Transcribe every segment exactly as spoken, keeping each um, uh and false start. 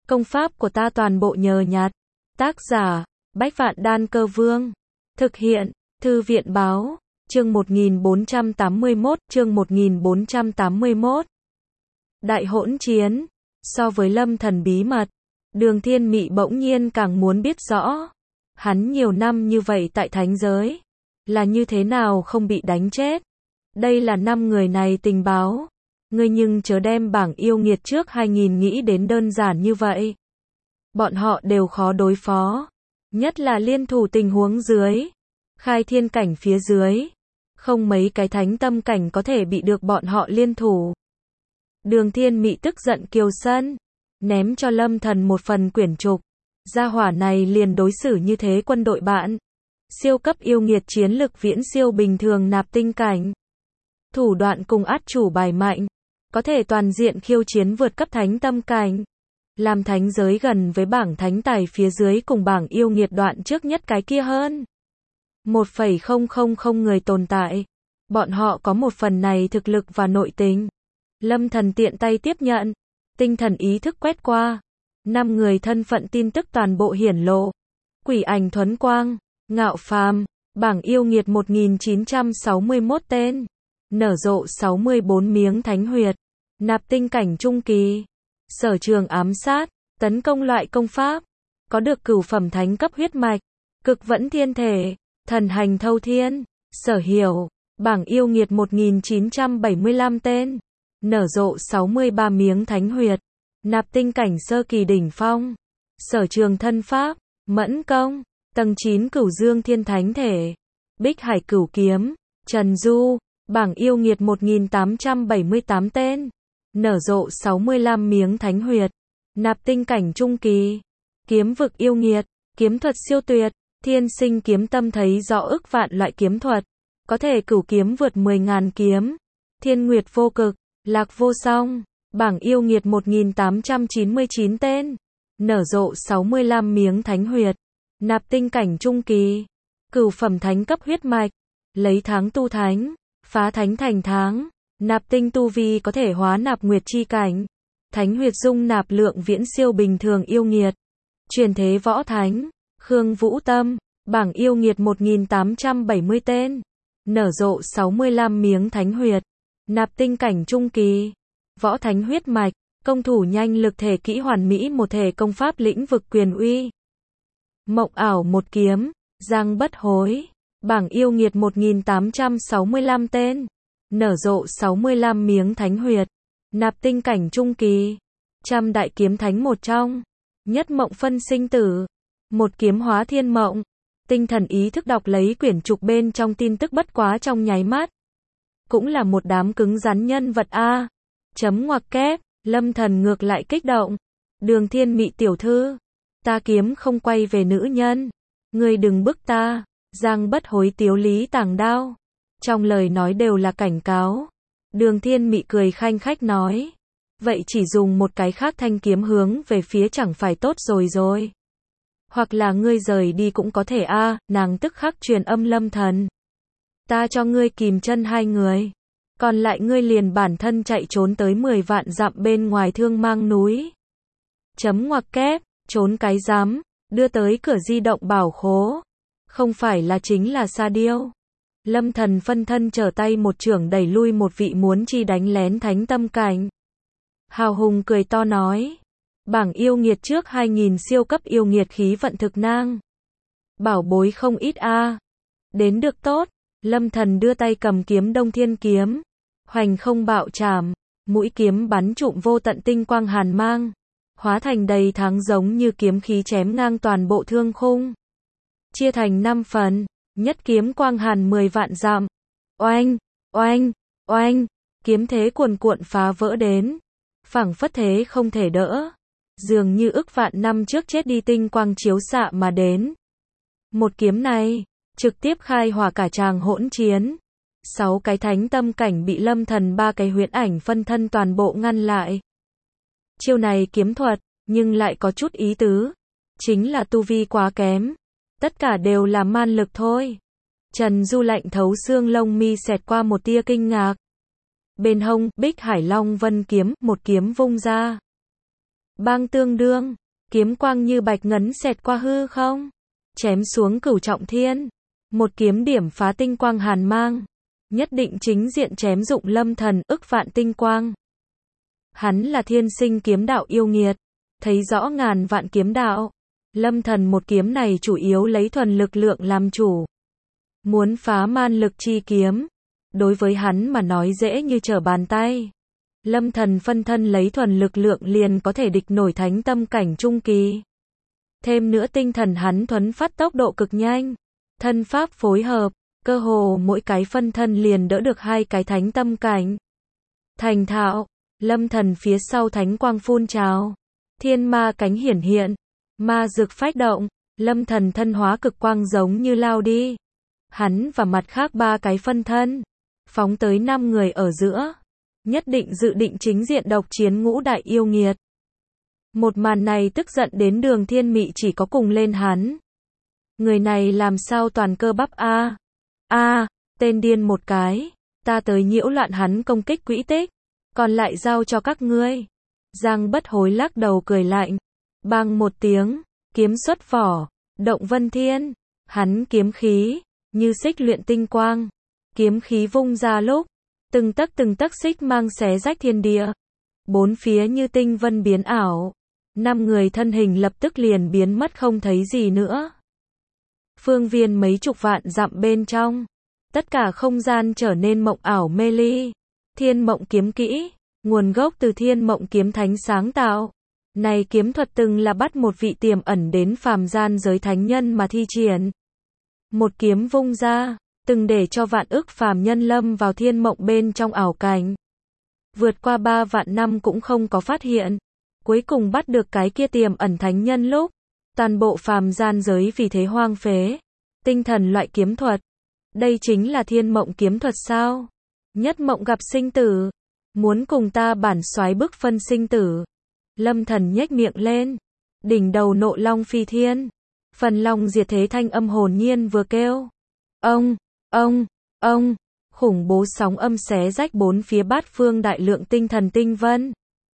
Công pháp của ta toàn bộ nhờ nhặt. Tác giả, Bách Vạn Đan Cơ Vương. Thực hiện, Thư viện Báo. Chương một nghìn bốn trăm tám mươi mốt, chương một nghìn bốn trăm tám mươi mốt. Đại hỗn chiến. So với Lâm Thần bí mật, Đường Thiên Mị bỗng nhiên càng muốn biết rõ. Hắn nhiều năm như vậy tại thánh giới, là như thế nào không bị đánh chết. Đây là năm người này tình báo. Ngươi nhưng chớ đem bảng yêu nghiệt trước hai nghìn nghĩ đến đơn giản như vậy. Bọn họ đều khó đối phó. Nhất là liên thủ tình huống dưới. Khai thiên cảnh phía dưới. Không mấy cái thánh tâm cảnh có thể bị được bọn họ liên thủ. Đường Thiên Mị tức giận kiều sân. Ném cho Lâm Thần một phần quyển trục. Gia hỏa này liền đối xử như thế quân đội bạn. Siêu cấp yêu nghiệt chiến lực viễn siêu bình thường nạp tinh cảnh. Thủ đoạn cùng át chủ bài mạnh. Có thể toàn diện khiêu chiến vượt cấp thánh tâm cảnh. Làm thánh giới gần với bảng thánh tài phía dưới cùng bảng yêu nghiệt đoạn trước nhất cái kia hơn. một phẩy không không không người tồn tại. Bọn họ có một phần này thực lực và nội tình. Lâm Thần tiện tay tiếp nhận. Tinh thần ý thức quét qua. Năm người thân phận tin tức toàn bộ hiển lộ. Quỷ ảnh Thuấn Quang, Ngạo Phàm, bảng yêu nghiệt một nghìn chín trăm sáu mươi mốt tên. Nở rộ sáu mươi bốn miếng thánh huyệt. Nạp tinh cảnh trung kỳ. Sở trường ám sát, tấn công loại công pháp. Có được cửu phẩm thánh cấp huyết mạch. Cực vẫn thiên thể, thần hành thâu thiên. Sở hiểu, bảng yêu nghiệt một nghìn chín trăm bảy mươi lăm tên. Nở rộ sáu mươi ba miếng thánh huyệt. Nạp tinh cảnh sơ kỳ đỉnh phong. Sở trường thân pháp, mẫn công, tầng chín cửu dương thiên thánh thể. Bích hải cửu kiếm, Trần Du, bảng yêu nghiệt một nghìn tám trăm bảy mươi tám tên. Nở rộ sáu mươi lăm miếng thánh huyệt. Nạp tinh cảnh trung kỳ. Kiếm vực yêu nghiệt, kiếm thuật siêu tuyệt. Thiên sinh kiếm tâm thấy rõ ức vạn loại kiếm thuật. Có thể cửu kiếm vượt mười nghìn kiếm. Thiên nguyệt vô cực, lạc vô song. Bảng yêu nghiệt một nghìn tám trăm chín mươi chín tên. Nở rộ sáu mươi lăm miếng thánh huyệt. Nạp tinh cảnh trung kỳ. Cửu phẩm thánh cấp huyết mạch. Lấy tháng tu thánh. Phá thánh thành tháng. Nạp tinh tu vi có thể hóa nạp nguyệt chi cảnh. Thánh huyệt dung nạp lượng viễn siêu bình thường yêu nghiệt. Truyền thế võ thánh. Khương Vũ Tâm. Bảng yêu nghiệt một nghìn tám trăm bảy mươi tên. Nở rộ sáu mươi lăm miếng thánh huyệt. Nạp tinh cảnh trung kỳ. Võ thánh huyết mạch. Công thủ nhanh lực thể kỹ hoàn mỹ một thể công pháp lĩnh vực quyền uy. Mộng ảo một kiếm. Giang bất hối. Bảng yêu nghiệt một nghìn tám trăm sáu mươi lăm tên. Nở rộ sáu mươi lăm miếng thánh huyệt. Nạp tinh cảnh trung kỳ. Trăm đại kiếm thánh một trong. Nhất mộng phân sinh tử. Một kiếm hóa thiên mộng. Tinh thần ý thức đọc lấy quyển trục bên trong tin tức bất quá trong nháy mắt. Cũng là một đám cứng rắn nhân vật a. Chấm ngoặc kép. Lâm Thần ngược lại kích động. Đường Thiên Mị tiểu thư. Ta kiếm không quay về nữ nhân. Ngươi đừng bức ta. Giang bất hối tiếu lý tàng đao. Trong lời nói đều là cảnh cáo. Đường Thiên Mị cười khanh khách nói. Vậy chỉ dùng một cái khác thanh kiếm hướng về phía chẳng phải tốt rồi rồi. Hoặc là ngươi rời đi cũng có thể a. À, nàng tức khắc truyền âm Lâm Thần. Ta cho ngươi kìm chân hai người. Còn lại ngươi liền bản thân chạy trốn tới mười vạn dặm bên ngoài Thương Mang núi. Chấm ngoặc kép, trốn cái giám, đưa tới cửa di động bảo khố. Không phải là chính là Sa Điêu. Lâm Thần phân thân trở tay một chưởng đẩy lui một vị muốn chi đánh lén thánh tâm cảnh. Hào hùng cười to nói. Bảng yêu nghiệt trước hai nghìn siêu cấp yêu nghiệt khí vận thực nang. Bảo bối không ít a. À. Đến được tốt. Lâm Thần đưa tay cầm kiếm Đông Thiên kiếm. Hoành không bạo chảm. Mũi kiếm bắn trụm vô tận tinh quang hàn mang. Hóa thành đầy tháng giống như kiếm khí chém ngang toàn bộ thương khung. Chia thành năm phần. Nhất kiếm quang hàn mười vạn dặm. Oanh, oanh, oanh. Kiếm thế cuồn cuộn phá vỡ đến. Phảng phất thế không thể đỡ. Dường như ức vạn năm trước chết đi tinh quang chiếu xạ mà đến. Một kiếm này, trực tiếp khai hỏa cả tràng hỗn chiến. Sáu cái thánh tâm cảnh bị Lâm Thần ba cái huyễn ảnh phân thân toàn bộ ngăn lại. Chiêu này kiếm thuật, nhưng lại có chút ý tứ. Chính là tu vi quá kém. Tất cả đều là man lực thôi. Trần Du lạnh thấu xương lông mi xẹt qua một tia kinh ngạc. Bên hông, Bích Hải Long Vân kiếm, một kiếm vung ra. Bang tương đương, kiếm quang như bạch ngấn xẹt qua hư không, chém xuống cửu trọng thiên. Một kiếm điểm phá tinh quang hàn mang, nhất định chính diện chém dụng Lâm Thần ức vạn tinh quang. Hắn là thiên sinh kiếm đạo yêu nghiệt, thấy rõ ngàn vạn kiếm đạo. Lâm Thần một kiếm này chủ yếu lấy thuần lực lượng làm chủ. Muốn phá man lực chi kiếm, đối với hắn mà nói dễ như trở bàn tay. Lâm Thần phân thân lấy thuần lực lượng liền có thể địch nổi thánh tâm cảnh trung kỳ. Thêm nữa tinh thần hắn thuấn phát tốc độ cực nhanh, thân pháp phối hợp, cơ hồ mỗi cái phân thân liền đỡ được hai cái thánh tâm cảnh. Thành thạo, Lâm Thần phía sau thánh quang phun trào, thiên ma cánh hiển hiện, ma dược phách động, Lâm Thần thân hóa cực quang giống như lao đi. Hắn và mặt khác ba cái phân thân, phóng tới năm người ở giữa, nhất định dự định chính diện độc chiến ngũ đại yêu nghiệt. Một màn này tức giận đến Đường Thiên Mị chỉ có cùng lên hắn. Người này làm sao toàn cơ bắp a? A, tên điên một cái, ta tới nhiễu loạn hắn công kích quỹ tích, còn lại giao cho các ngươi. Giang Bất Hối lắc đầu cười lạnh, bang một tiếng, kiếm xuất vỏ, động vân thiên, hắn kiếm khí như xích luyện tinh quang, kiếm khí vung ra lúc, từng tấc từng tấc xích mang xé rách thiên địa, bốn phía như tinh vân biến ảo, năm người thân hình lập tức liền biến mất không thấy gì nữa. Phương viên mấy chục vạn dặm bên trong, tất cả không gian trở nên mộng ảo mê ly. Thiên Mộng kiếm kỹ, nguồn gốc từ Thiên Mộng kiếm thánh sáng tạo. Này kiếm thuật từng là bắt một vị tiềm ẩn đến phàm gian giới thánh nhân mà thi triển. Một kiếm vung ra, từng để cho vạn ức phàm nhân lâm vào thiên mộng bên trong ảo cảnh. Vượt qua ba vạn năm cũng không có phát hiện. Cuối cùng bắt được cái kia tiềm ẩn thánh nhân lúc, toàn bộ phàm gian giới vì thế hoang phế. Tinh thần loại kiếm thuật. Đây chính là Thiên Mộng kiếm thuật sao? Nhất mộng gặp sinh tử. Muốn cùng ta bản soái bức phân sinh tử. Lâm Thần nhếch miệng lên. Đỉnh đầu nộ long phi thiên. Phần long diệt thế thanh âm hồn nhiên vừa kêu. Ông, ông, ông. Khủng bố sóng âm xé rách bốn phía bát phương đại lượng tinh thần tinh vân.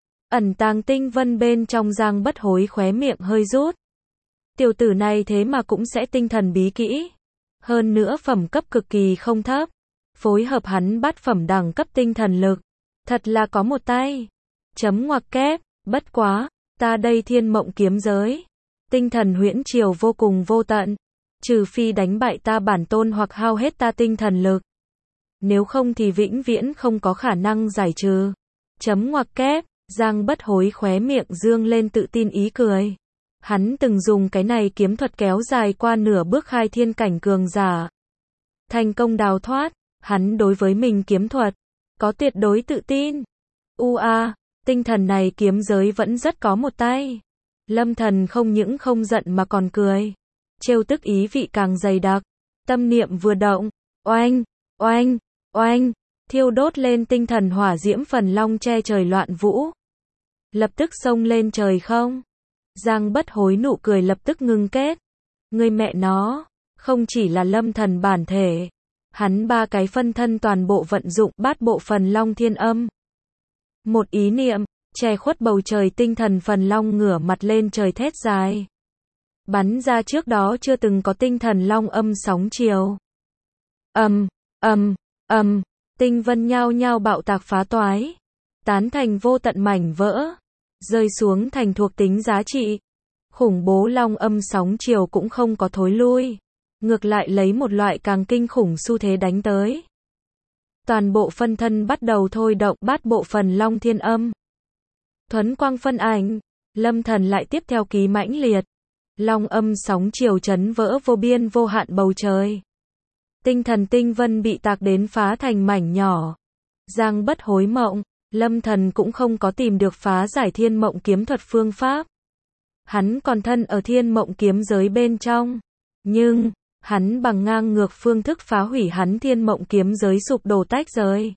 Ẩn tàng tinh vân bên trong Giang Bất Hối khóe miệng hơi rút. Tiểu tử này thế mà cũng sẽ tinh thần bí kỹ. Hơn nữa phẩm cấp cực kỳ không thấp. Phối hợp hắn bát phẩm đẳng cấp tinh thần lực. Thật là có một tay. Chấm ngoặc kép, bất quá, ta đây Thiên Mộng kiếm giới. Tinh thần huyễn triều vô cùng vô tận. Trừ phi đánh bại ta bản tôn hoặc hao hết ta tinh thần lực. Nếu không thì vĩnh viễn không có khả năng giải trừ. Chấm ngoặc kép, Giang Bất Hối khóe miệng dương lên tự tin ý cười. Hắn từng dùng cái này kiếm thuật kéo dài qua nửa bước khai thiên cảnh cường giả. Thành công đào thoát, hắn đối với mình kiếm thuật, có tuyệt đối tự tin. U a, tinh thần này kiếm giới vẫn rất có một tay. Lâm Thần không những không giận mà còn cười. Trêu tức ý vị càng dày đặc. Tâm niệm vừa động, oanh, oanh, oanh, thiêu đốt lên tinh thần hỏa diễm phần long che trời loạn vũ. Lập tức xông lên trời không. Giang Bất Hối nụ cười lập tức ngưng kết. Người mẹ nó, không chỉ là Lâm Thần bản thể. Hắn ba cái phân thân toàn bộ vận dụng bát bộ phần long thiên âm. Một ý niệm, che khuất bầu trời tinh thần phần long ngửa mặt lên trời thét dài. Bắn ra trước đó chưa từng có tinh thần long âm sóng chiều. Ầm, ầm, ầm, tinh vân nhao nhao bạo tạc phá toái. Tán thành vô tận mảnh vỡ. Rơi xuống thành thuộc tính giá trị. Khủng bố long âm sóng chiều cũng không có thối lui. Ngược lại lấy một loại càng kinh khủng xu thế đánh tới. Toàn bộ phân thân bắt đầu thôi động bát bộ phần long thiên âm. Thuấn quang phân ảnh. Lâm Thần lại tiếp theo ký mãnh liệt. Long âm sóng chiều chấn vỡ vô biên vô hạn bầu trời. Tinh thần tinh vân bị tạc đến phá thành mảnh nhỏ. Giang Bất Hối mộng. Lâm Thần cũng không có tìm được phá giải Thiên Mộng kiếm thuật phương pháp. Hắn còn thân ở Thiên Mộng kiếm giới bên trong. Nhưng, hắn bằng ngang ngược phương thức phá hủy hắn Thiên Mộng kiếm giới sụp đổ tách rời.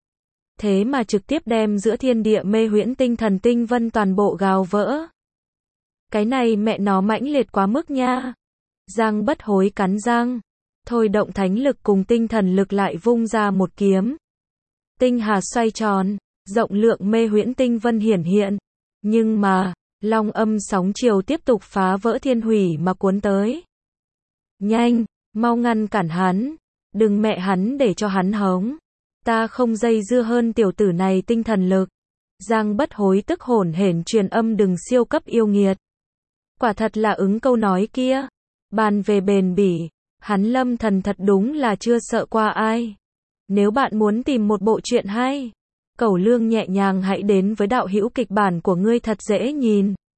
Thế mà trực tiếp đem giữa thiên địa mê huyễn tinh thần tinh vân toàn bộ gào vỡ. Cái này mẹ nó mãnh liệt quá mức nha. Giang Bất Hối cắn răng. Thôi động thánh lực cùng tinh thần lực lại vung ra một kiếm. Tinh hà xoay tròn. Rộng lượng mê huyễn tinh vân hiển hiện. Nhưng mà, Long âm sóng chiều tiếp tục phá vỡ thiên hủy mà cuốn tới. Nhanh, mau ngăn cản hắn, đừng mẹ hắn để cho hắn hống. Ta không dây dưa hơn tiểu tử này tinh thần lực. Giang Bất Hối tức hổn hển truyền âm đừng siêu cấp yêu nghiệt. Quả thật là ứng câu nói kia. Bàn về bền bỉ, hắn Lâm Thần thật đúng là chưa sợ qua ai. Nếu bạn muốn tìm một bộ truyện hay, Cẩu Lương nhẹ nhàng hãy đến với đạo hữu kịch bản của ngươi thật dễ nhìn.